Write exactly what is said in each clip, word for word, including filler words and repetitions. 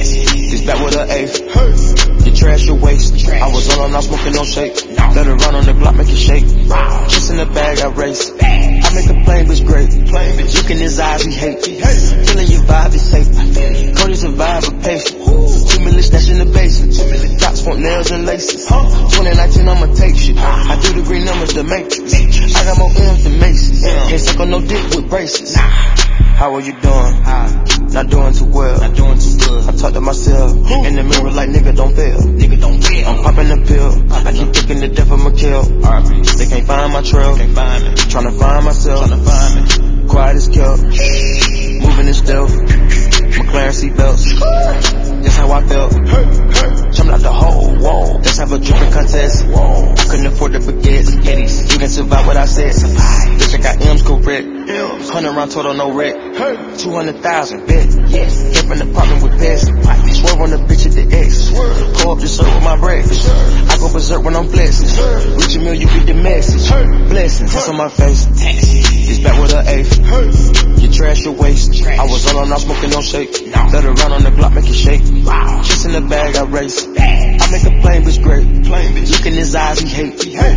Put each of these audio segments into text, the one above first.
This back with an eighth. You trash your waist. I was all on, not smoking no shake. Let her run on the block, make it shake. Kiss in the bag, I race. I make a plain bitch great. Look in his eyes, he hate. Feeling your vibe, it's safe. Cody's a vibe, a patient. Two million stash in the basement. Dots, want nails and laces. twenty nineteen, I'ma take shit. I do the green numbers, the matrix. I got more M's than Macy's. Can't suck on no dick with braces. How are you doing? Not doing too well. Not doing too good. I talk to myself in the mirror like nigga don't fail. Nigga don't fail. I'm popping the pill. I keep thinking the death of my kill. They can't find my trail. Can't find me. Tryna find myself. Tryna find me. Quiet as kept. Moving in stealth. McLaren seatbelts. That's how I felt. Jumping out the hole. Whoa. Let's have a dripping contest. Whoa. I couldn't afford the baguettes. You can survive what I said. Bitch, I got M's correct. Hundred round total, no wreck. Two hundred thousand, bet. Yes. Different apartment with pets. Swerve on the bitch at the X. Pull up the shirt with my breakfast. I go berserk when I'm flexing. Reach a meal, you get the message. Blessings, that's on my face. It's back with an eighth. You trash your waist. I was all on, not smoking no shake. Let her run on the block, make it shake. Kiss in the bag, I race. I make a plain bitch great. Look in his eyes, he hate.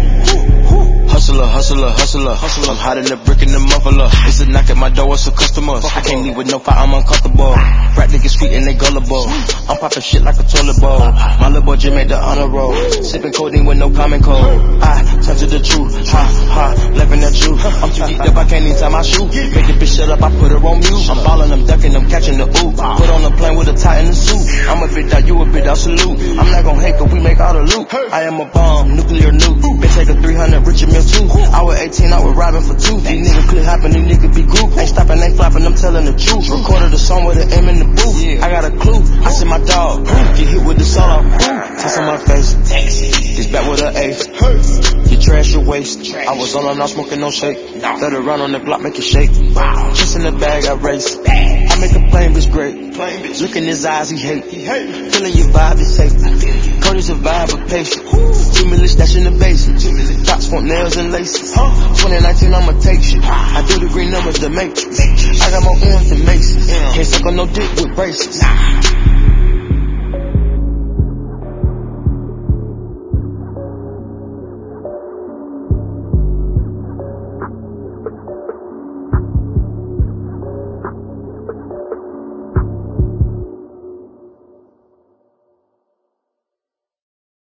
Hustler, hustler, hustler, hustler. I'm hiding the brick in the muffler. It's a knock at my door, it's a customer. I can't leave with no fire, I'm uncomfortable. Rap niggas sweet and they gullible. I'm popping shit like a toilet bowl. My little boy Jim made the honor roll. Sipping codeine with no common cold. I turn to the truth. Ha, ha, laughing at you. I'm too geeked up, I can't even tie my shoe. Make the bitch shut up, I put her on mute. I'm ballin', I'm ducking, I'm catching the oop. Put on a plane with a tie in the suit. I'm a bit out, you a bit out, salute. I'm not gon' hate, cause we make all the loot. I am a bomb, nuclear nuke. Bitch, take a three hundred, Richard Mille too. I was eighteen, I was robbing for two. These niggas clear hopping, these niggas be group. Ain't stopping, ain't flopping, I'm telling the truth. Recorded a song with an M in the booth. I got a clue, I see my dog. Get hit with the solo. Test on my face. This back with an eighth. You trash your waist. I was all on, not smoking no shake. Let her run on the block, make it shake. Kiss in the bag, I race. I make a plain bitch great. Look in his eyes, he hate. Feeling your vibe, it's safe. Cody's a vibe, a patient. Two million stash in the basement. Dots, want nails and laces. twenty nineteen, I'ma take shit. I do the green numbers, the matrix. I got more M's than Macy's. Can't suck on no dick with braces.